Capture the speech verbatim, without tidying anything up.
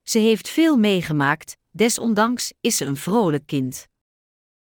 Ze heeft veel meegemaakt, desondanks is ze een vrolijk kind.